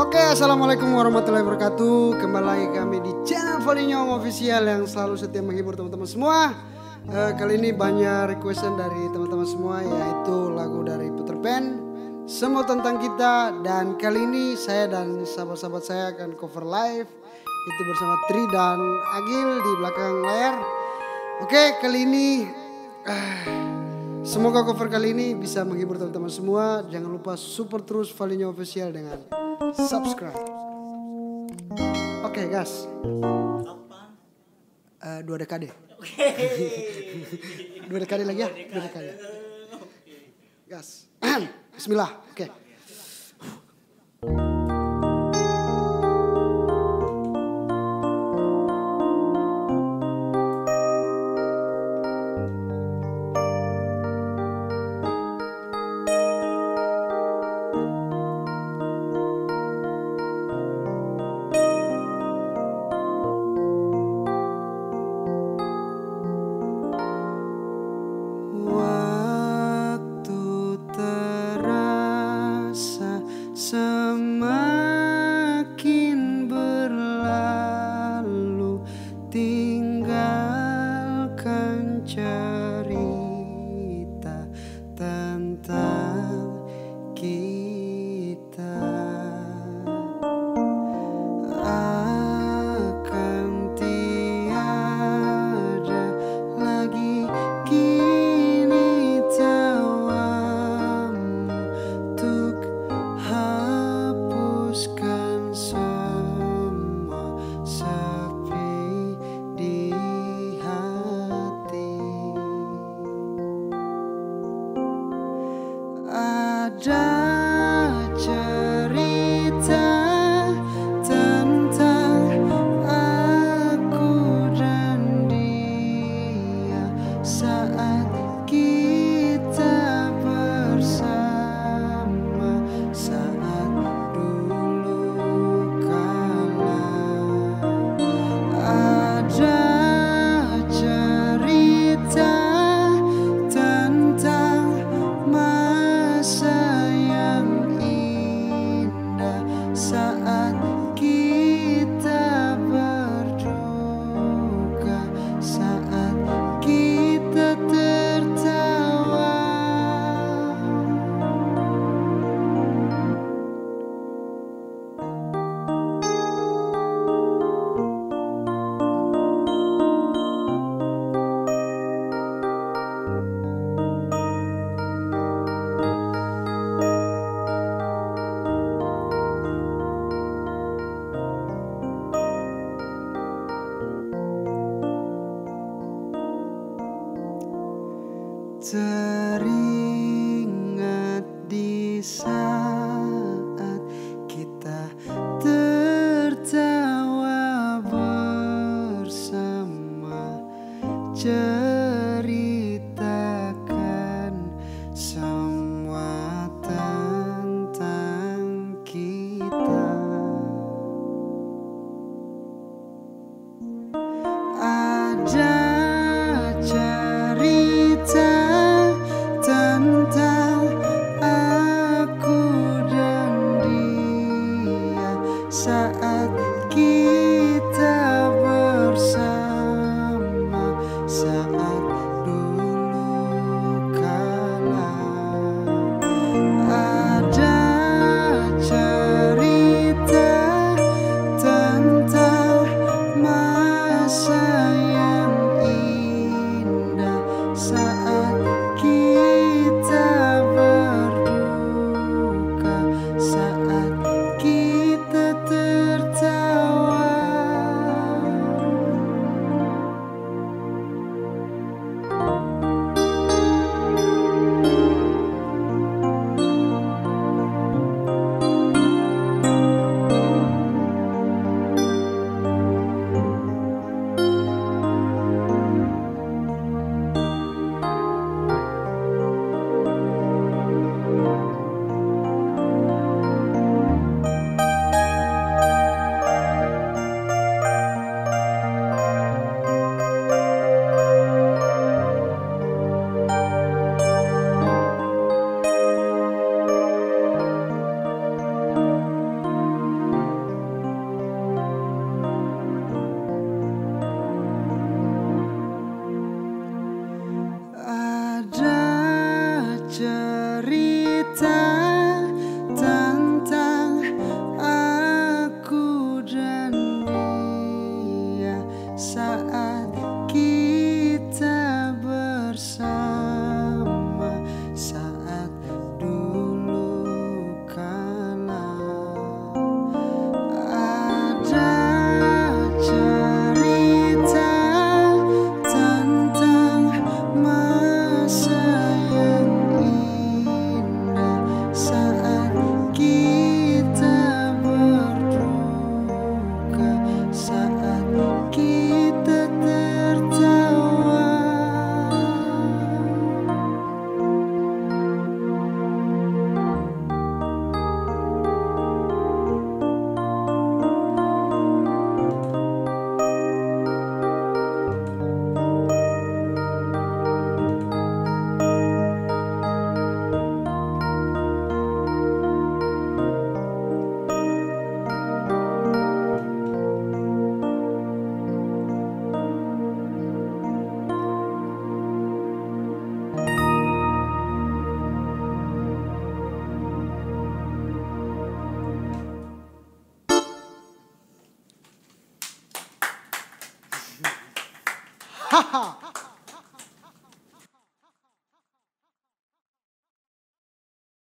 Oke, assalamualaikum warahmatullahi wabarakatuh. Kembali lagi kami di channel Valinyong Official yang selalu setia menghibur teman-teman semua. Kali ini banyak requestan dari teman-teman semua, yaitu lagu dari Peter Pan, Semua Tentang Kita. Dan kali ini saya dan sahabat-sahabat saya akan cover live, itu bersama Tri dan Agil di belakang layar. Oke, kali ini semoga cover kali ini bisa menghibur teman-teman semua. Jangan lupa support terus Valinyong Official dengan subscribe. Oke, gas. Dua dekade. Dua dekade lagi ya. Dua dekade. Gas. Bismillah. Oke. Waktu terang Haha.